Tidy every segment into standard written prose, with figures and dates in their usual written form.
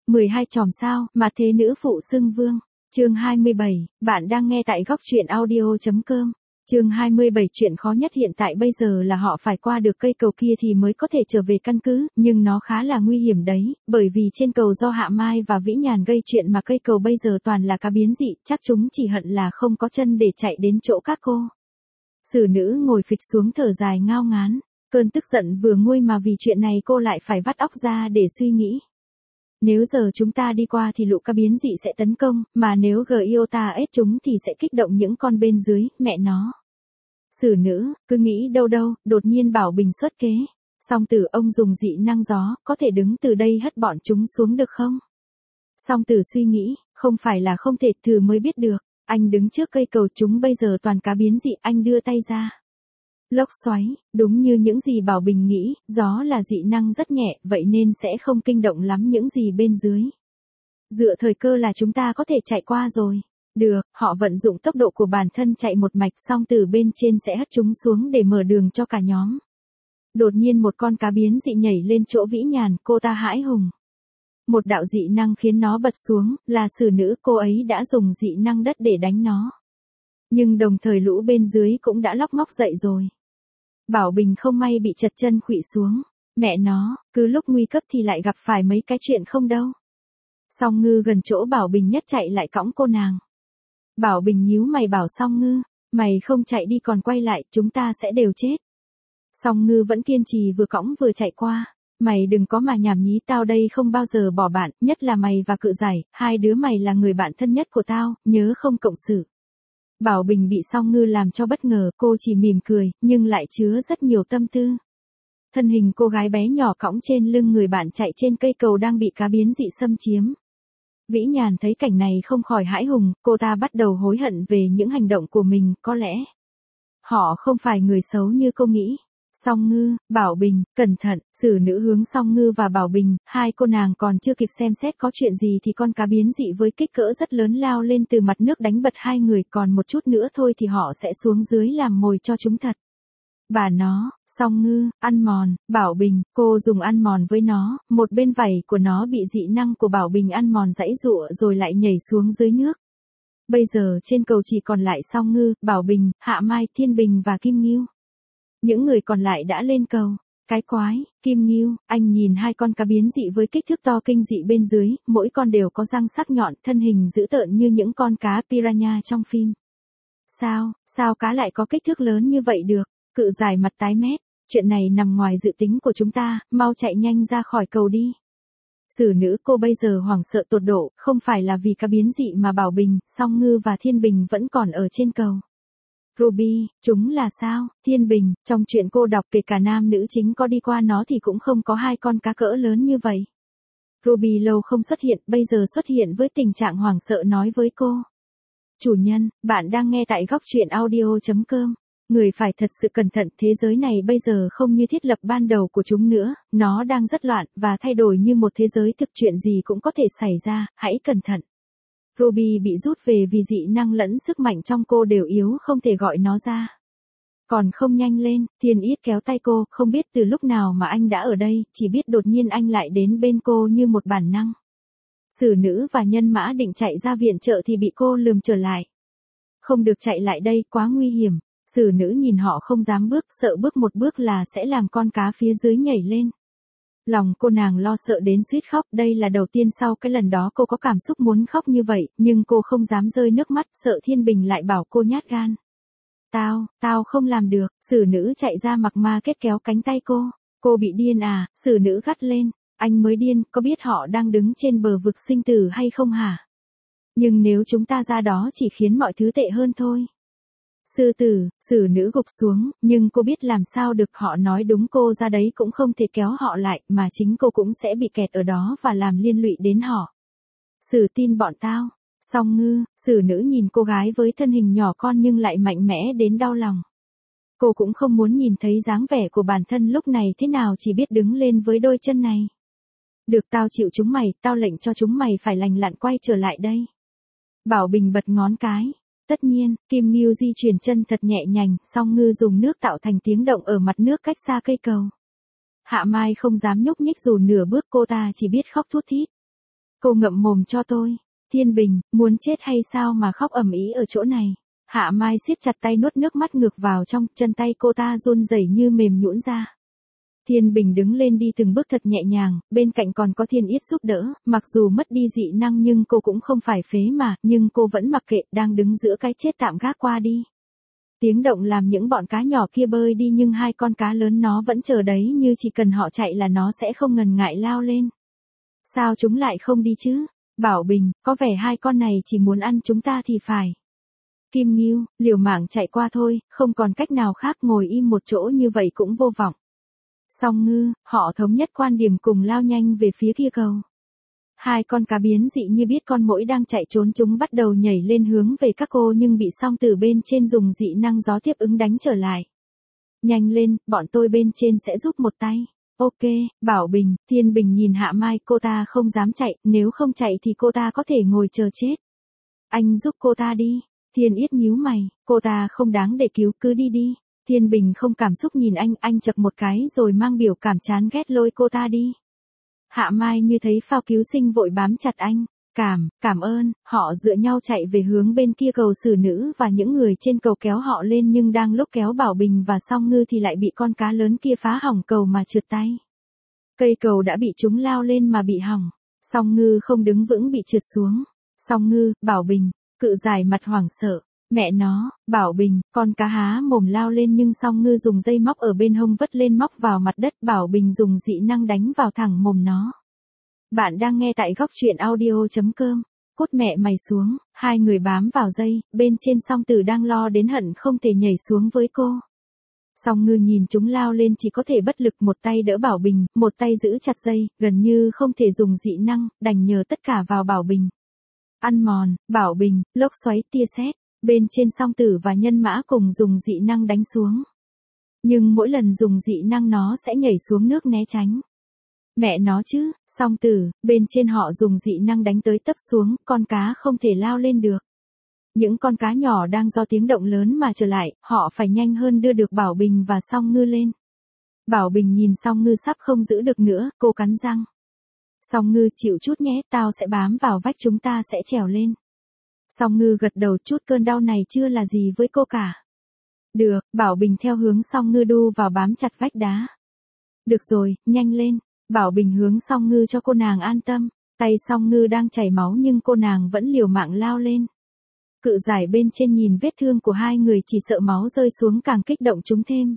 12 chòm sao, mà thế nữ phụ xưng vương. Chương 27, bạn đang nghe tại góc truyện audio.com. Chương 27 chuyện khó nhất hiện tại bây giờ là họ phải qua được cây cầu kia thì mới có thể trở về căn cứ, nhưng nó khá là nguy hiểm đấy, bởi vì trên cầu do Hạ Mai và Vĩ Nhàn gây chuyện mà cây cầu bây giờ toàn là cá biến dị, chắc chúng chỉ hận là không có chân để chạy đến chỗ các cô. Sử nữ ngồi phịch xuống thở dài ngao ngán, cơn tức giận vừa nguôi mà vì chuyện này cô lại phải vắt óc ra để suy nghĩ. Nếu giờ chúng ta đi qua thì lũ cá biến dị sẽ tấn công, mà nếu Giota ép chúng thì sẽ kích động những con bên dưới, mẹ nó. Sử nữ, cứ nghĩ đâu đâu, đột nhiên Bảo Bình xuất kế. Song Tử ông dùng dị năng gió, có thể đứng từ đây hất bọn chúng xuống được không? Song Tử suy nghĩ, không phải là không thể, thử mới biết được. Anh đứng trước cây cầu, chúng bây giờ toàn cá biến dị, anh đưa tay ra. Lốc xoáy, đúng như những gì Bảo Bình nghĩ, gió là dị năng rất nhẹ, vậy nên sẽ không kinh động lắm những gì bên dưới. Dựa thời cơ là chúng ta có thể chạy qua rồi. Được, họ vận dụng tốc độ của bản thân chạy một mạch, xong từ bên trên sẽ hất chúng xuống để mở đường cho cả nhóm. Đột nhiên một con cá biến dị nhảy lên chỗ Vĩ Nhàn, cô ta hãi hùng. Một đạo dị năng khiến nó bật xuống, là Sử nữ, cô ấy đã dùng dị năng đất để đánh nó. Nhưng đồng thời lũ bên dưới cũng đã lóc ngóc dậy rồi. Bảo Bình không may bị trật chân khuỵu xuống. Mẹ nó, cứ lúc nguy cấp thì lại gặp phải mấy cái chuyện không đâu. Song Ngư gần chỗ Bảo Bình nhất chạy lại cõng cô nàng. Bảo Bình nhíu mày bảo Song Ngư, mày không chạy đi còn quay lại, chúng ta sẽ đều chết. Song Ngư vẫn kiên trì vừa cõng vừa chạy qua. Mày đừng có mà nhảm nhí, tao đây không bao giờ bỏ bạn, nhất là mày và Cự Giải, hai đứa mày là người bạn thân nhất của tao, nhớ không cộng xử. Bảo Bình bị Song Ngư làm cho bất ngờ, cô chỉ mỉm cười, nhưng lại chứa rất nhiều tâm tư. Thân hình cô gái bé nhỏ cõng trên lưng người bạn chạy trên cây cầu đang bị cá biến dị xâm chiếm. Vĩ Nhàn thấy cảnh này không khỏi hãi hùng, cô ta bắt đầu hối hận về những hành động của mình, có lẽ họ không phải người xấu như cô nghĩ. Song Ngư, Bảo Bình, cẩn thận. Sử nữ hướng Song Ngư và Bảo Bình, hai cô nàng còn chưa kịp xem xét có chuyện gì thì con cá biến dị với kích cỡ rất lớn lao lên từ mặt nước đánh bật hai người, còn một chút nữa thôi thì họ sẽ xuống dưới làm mồi cho chúng thật. Bà nó, Song Ngư, ăn mòn. Bảo Bình, cô dùng ăn mòn với nó, một bên vảy của nó bị dị năng của Bảo Bình ăn mòn giãy giụa rồi lại nhảy xuống dưới nước. Bây giờ trên cầu chỉ còn lại Song Ngư, Bảo Bình, Hạ Mai, Thiên Bình và Kim Ngưu. Những người còn lại đã lên cầu. Cái quái, Kim Ngưu, anh nhìn hai con cá biến dị với kích thước to kinh dị bên dưới, mỗi con đều có răng sắc nhọn, thân hình dữ tợn như những con cá piranha trong phim. Sao cá lại có kích thước lớn như vậy được? Cự Giải mặt tái mét, chuyện này nằm ngoài dự tính của chúng ta, mau chạy nhanh ra khỏi cầu đi. Sử nữ, cô bây giờ hoảng sợ tột độ, không phải là vì cá biến dị mà Bảo Bình, Song Ngư và Thiên Bình vẫn còn ở trên cầu. Ruby, chúng là sao? Thiên Bình, trong chuyện cô đọc kể cả nam nữ chính có đi qua nó thì cũng không có hai con cá cỡ lớn như vậy. Ruby lâu không xuất hiện, bây giờ xuất hiện với tình trạng hoảng sợ nói với cô. Chủ nhân, bạn đang nghe tại góc truyện audio.com. Người phải thật sự cẩn thận, thế giới này bây giờ không như thiết lập ban đầu của chúng nữa, nó đang rất loạn, và thay đổi như một thế giới thực, chuyện gì cũng có thể xảy ra, hãy cẩn thận. Ruby bị rút về vì dị năng lẫn sức mạnh trong cô đều yếu, không thể gọi nó ra. Còn không nhanh lên, Thiên Yết kéo tay cô, không biết từ lúc nào mà anh đã ở đây, chỉ biết đột nhiên anh lại đến bên cô như một bản năng. Sử nữ và Nhân Mã định chạy ra viện trợ thì bị cô lườm trở lại. Không được chạy lại đây, quá nguy hiểm. Sử nữ nhìn họ không dám bước, sợ bước một bước là sẽ làm con cá phía dưới nhảy lên. Lòng cô nàng lo sợ đến suýt khóc, đây là đầu tiên sau cái lần đó cô có cảm xúc muốn khóc như vậy, nhưng cô không dám rơi nước mắt, sợ Thiên Bình lại bảo cô nhát gan. Tao không làm được. Sử nữ chạy ra mặc ma kết kéo cánh tay cô bị điên à? Sử nữ gắt lên, anh mới điên, có biết họ đang đứng trên bờ vực sinh tử hay không hả? Nhưng nếu chúng ta ra đó chỉ khiến mọi thứ tệ hơn thôi. Sư tử, Sử nữ gục xuống, nhưng cô biết làm sao được, họ nói đúng, cô ra đấy cũng không thể kéo họ lại, mà chính cô cũng sẽ bị kẹt ở đó và làm liên lụy đến họ. Sử tin bọn tao. Song Ngư, Sử nữ nhìn cô gái với thân hình nhỏ con nhưng lại mạnh mẽ đến đau lòng. Cô cũng không muốn nhìn thấy dáng vẻ của bản thân lúc này thế nào, chỉ biết đứng lên với đôi chân này. Được, tao chịu chúng mày, tao lệnh cho chúng mày phải lành lặn quay trở lại đây. Bảo Bình bật ngón cái. Tất nhiên, Kim Ngưu di chuyển chân thật nhẹ nhàng, Song Ngư dùng nước tạo thành tiếng động ở mặt nước cách xa cây cầu. Hạ Mai không dám nhúc nhích dù nửa bước, cô ta chỉ biết khóc thút thít. Cô ngậm mồm cho tôi. Thiên Bình, muốn chết hay sao mà khóc ầm ĩ ở chỗ này. Hạ Mai siết chặt tay nuốt nước mắt ngược vào trong, chân tay cô ta run rẩy như mềm nhũn ra. Thiên Bình đứng lên đi từng bước thật nhẹ nhàng, bên cạnh còn có Thiên Yết giúp đỡ, mặc dù mất đi dị năng nhưng cô cũng không phải phế mà, nhưng cô vẫn mặc kệ, đang đứng giữa cái chết tạm gác qua đi. Tiếng động làm những bọn cá nhỏ kia bơi đi nhưng hai con cá lớn nó vẫn chờ đấy như chỉ cần họ chạy là nó sẽ không ngần ngại lao lên. Sao chúng lại không đi chứ? Bảo Bình, có vẻ hai con này chỉ muốn ăn chúng ta thì phải. Kim Ngưu, liều mạng chạy qua thôi, không còn cách nào khác, ngồi im một chỗ như vậy cũng vô vọng. Song Ngư, họ thống nhất quan điểm cùng lao nhanh về phía kia cầu. Hai con cá biến dị như biết con muỗi đang chạy trốn, chúng bắt đầu nhảy lên hướng về các cô nhưng bị Song Tử bên trên dùng dị năng gió tiếp ứng đánh trở lại. Nhanh lên, bọn tôi bên trên sẽ giúp một tay. Ok, Bảo Bình. Thiên Bình nhìn Hạ Mai, cô ta không dám chạy, nếu không chạy thì cô ta có thể ngồi chờ chết. Anh giúp cô ta đi. Thiên Yết nhíu mày, cô ta không đáng để cứu, cứ đi đi. Thiên Bình không cảm xúc nhìn anh chậc một cái rồi mang biểu cảm chán ghét lôi cô ta đi. Hạ Mai như thấy phao cứu sinh vội bám chặt anh. Cảm ơn, họ dựa nhau chạy về hướng bên kia cầu xử nữ và những người trên cầu kéo họ lên nhưng đang lúc kéo Bảo Bình và Song Ngư thì lại bị con cá lớn kia phá hỏng cầu mà trượt tay. Cây cầu đã bị chúng lao lên mà bị hỏng. Song Ngư không đứng vững bị trượt xuống. Song Ngư, Bảo Bình, Cự Giải mặt hoảng sợ. Mẹ nó, Bảo Bình, con cá há mồm lao lên nhưng Song Ngư dùng dây móc ở bên hông vất lên móc vào mặt đất. Bảo Bình dùng dị năng đánh vào thẳng mồm nó. Bạn đang nghe tại góc truyện audio.com. Cút mẹ mày xuống, hai người bám vào dây, bên trên Song Tử đang lo đến hận không thể nhảy xuống với cô. Song Ngư nhìn chúng lao lên chỉ có thể bất lực, một tay đỡ Bảo Bình, một tay giữ chặt dây, gần như không thể dùng dị năng, đành nhờ tất cả vào Bảo Bình. Ăn mòn, Bảo Bình, lốc xoáy tia sét, bên trên Song Tử và Nhân Mã cùng dùng dị năng đánh xuống. Nhưng mỗi lần dùng dị năng nó sẽ nhảy xuống nước né tránh. Mẹ nó chứ, Song Tử, bên trên họ dùng dị năng đánh tới tấp xuống, con cá không thể lao lên được. Những con cá nhỏ đang do tiếng động lớn mà trở lại, họ phải nhanh hơn đưa được Bảo Bình và Song Ngư lên. Bảo Bình nhìn Song Ngư sắp không giữ được nữa, cô cắn răng. Song Ngư, chịu chút nhé, tao sẽ bám vào vách, chúng ta sẽ trèo lên. Song Ngư gật đầu, chút cơn đau này chưa là gì với cô cả. Được, Bảo Bình theo hướng Song Ngư đu vào bám chặt vách đá. Được rồi, nhanh lên. Bảo Bình hướng Song Ngư cho cô nàng an tâm. Tay Song Ngư đang chảy máu nhưng cô nàng vẫn liều mạng lao lên. Cự Giải bên trên nhìn vết thương của hai người chỉ sợ máu rơi xuống càng kích động chúng thêm.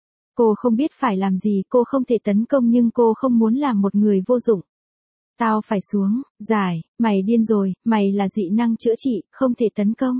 Cô không biết phải làm gì, cô không thể tấn công nhưng cô không muốn làm một người vô dụng. Tao phải xuống. Giải, mày điên rồi, mày là dị năng chữa trị, không thể tấn công.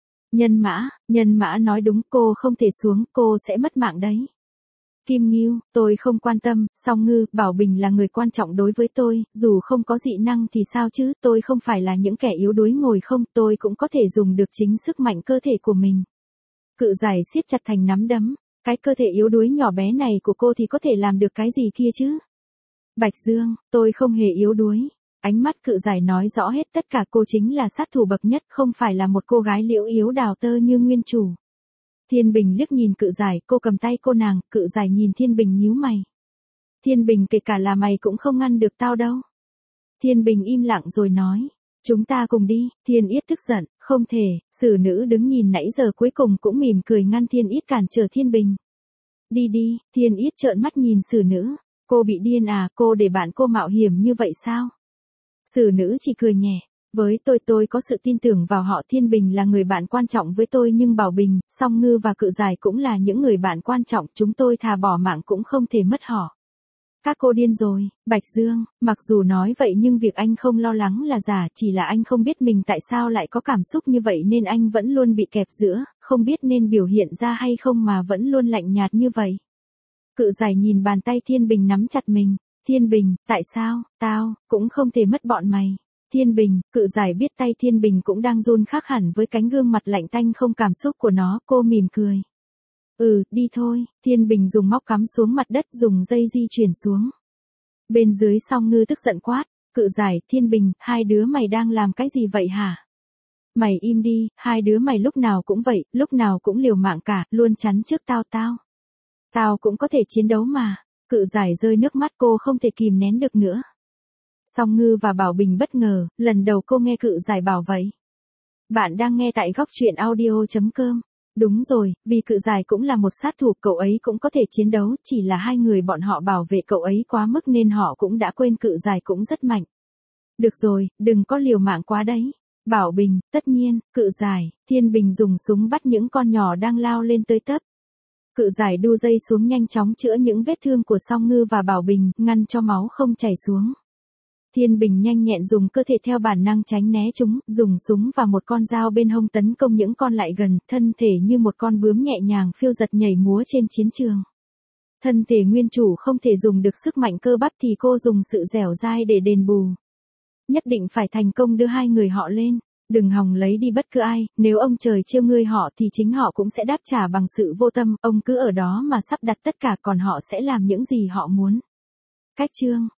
Nhân Mã nói đúng, cô không thể xuống, cô sẽ mất mạng đấy. Kim Ngưu, tôi không quan tâm, Song Ngư, Bảo Bình là người quan trọng đối với tôi, dù không có dị năng thì sao chứ, tôi không phải là những kẻ yếu đuối ngồi không, tôi cũng có thể dùng được chính sức mạnh cơ thể của mình. Cự Giải siết chặt thành nắm đấm, cái cơ thể yếu đuối nhỏ bé này của cô thì có thể làm được cái gì kia chứ? Bạch Dương, tôi không hề yếu đuối. Ánh mắt Cự Giải nói rõ hết tất cả, cô chính là sát thủ bậc nhất, không phải là một cô gái liễu yếu đào tơ như nguyên chủ. Thiên Bình liếc nhìn Cự Giải, cô cầm tay cô nàng, Cự Giải nhìn Thiên Bình nhíu mày. Thiên Bình, kể cả là mày cũng không ngăn được tao đâu. Thiên Bình im lặng rồi nói, chúng ta cùng đi. Thiên Yết tức giận, không thể. Xử nữ đứng nhìn nãy giờ cuối cùng cũng mỉm cười ngăn Thiên Yết cản trở Thiên Bình. Đi đi. Thiên Yết trợn mắt nhìn xử nữ. Cô bị điên à, cô để bạn cô mạo hiểm như vậy sao? Xử nữ chỉ cười nhẹ. Với tôi có sự tin tưởng vào họ. Thiên Bình là người bạn quan trọng với tôi nhưng Bảo Bình, Song Ngư và Cự Giải cũng là những người bạn quan trọng, chúng tôi thà bỏ mạng cũng không thể mất họ. Các cô điên rồi. Bạch Dương, mặc dù nói vậy nhưng việc anh không lo lắng là giả, chỉ là anh không biết mình tại sao lại có cảm xúc như vậy nên anh vẫn luôn bị kẹp giữa, không biết nên biểu hiện ra hay không mà vẫn luôn lạnh nhạt như vậy. Cự Giải nhìn bàn tay Thiên Bình nắm chặt mình. Thiên Bình, tại sao, tao, cũng không thể mất bọn mày. Thiên Bình, Cự Giải biết tay Thiên Bình cũng đang run khác hẳn với cánh gương mặt lạnh tanh không cảm xúc của nó, cô mỉm cười. Đi thôi. Thiên Bình dùng móc cắm xuống mặt đất, dùng dây di chuyển xuống. Bên dưới Song Ngư tức giận quát, Cự Giải, Thiên Bình, hai đứa mày đang làm cái gì vậy hả? Mày im đi, hai đứa mày lúc nào cũng vậy, lúc nào cũng liều mạng cả, luôn chắn trước tao. Tao cũng có thể chiến đấu mà. Cự Giải rơi nước mắt, cô không thể kìm nén được nữa. Song Ngư và Bảo Bình bất ngờ, lần đầu cô nghe Cự Giải bảo vậy. Bạn đang nghe tại góc truyện audio.com. Đúng rồi, vì Cự Giải cũng là một sát thủ, cậu ấy cũng có thể chiến đấu, chỉ là hai người bọn họ bảo vệ cậu ấy quá mức nên họ cũng đã quên Cự Giải cũng rất mạnh. Được rồi, đừng có liều mạng quá đấy. Bảo Bình, tất nhiên, Cự Giải, Thiên Bình dùng súng bắt những con nhỏ đang lao lên tới tấp. Cự Giải đu dây xuống nhanh chóng chữa những vết thương của Song Ngư và Bảo Bình, ngăn cho máu không chảy xuống. Thiên Bình nhanh nhẹn dùng cơ thể theo bản năng tránh né chúng, dùng súng và một con dao bên hông tấn công những con lại gần, thân thể như một con bướm nhẹ nhàng phiêu giật nhảy múa trên chiến trường. Thân thể nguyên chủ không thể dùng được sức mạnh cơ bắp thì cô dùng sự dẻo dai để đền bù. Nhất định phải thành công đưa hai người họ lên. Đừng hòng lấy đi bất cứ ai, nếu ông trời trêu ngươi họ thì chính họ cũng sẽ đáp trả bằng sự vô tâm, ông cứ ở đó mà sắp đặt tất cả còn họ sẽ làm những gì họ muốn. Cách chương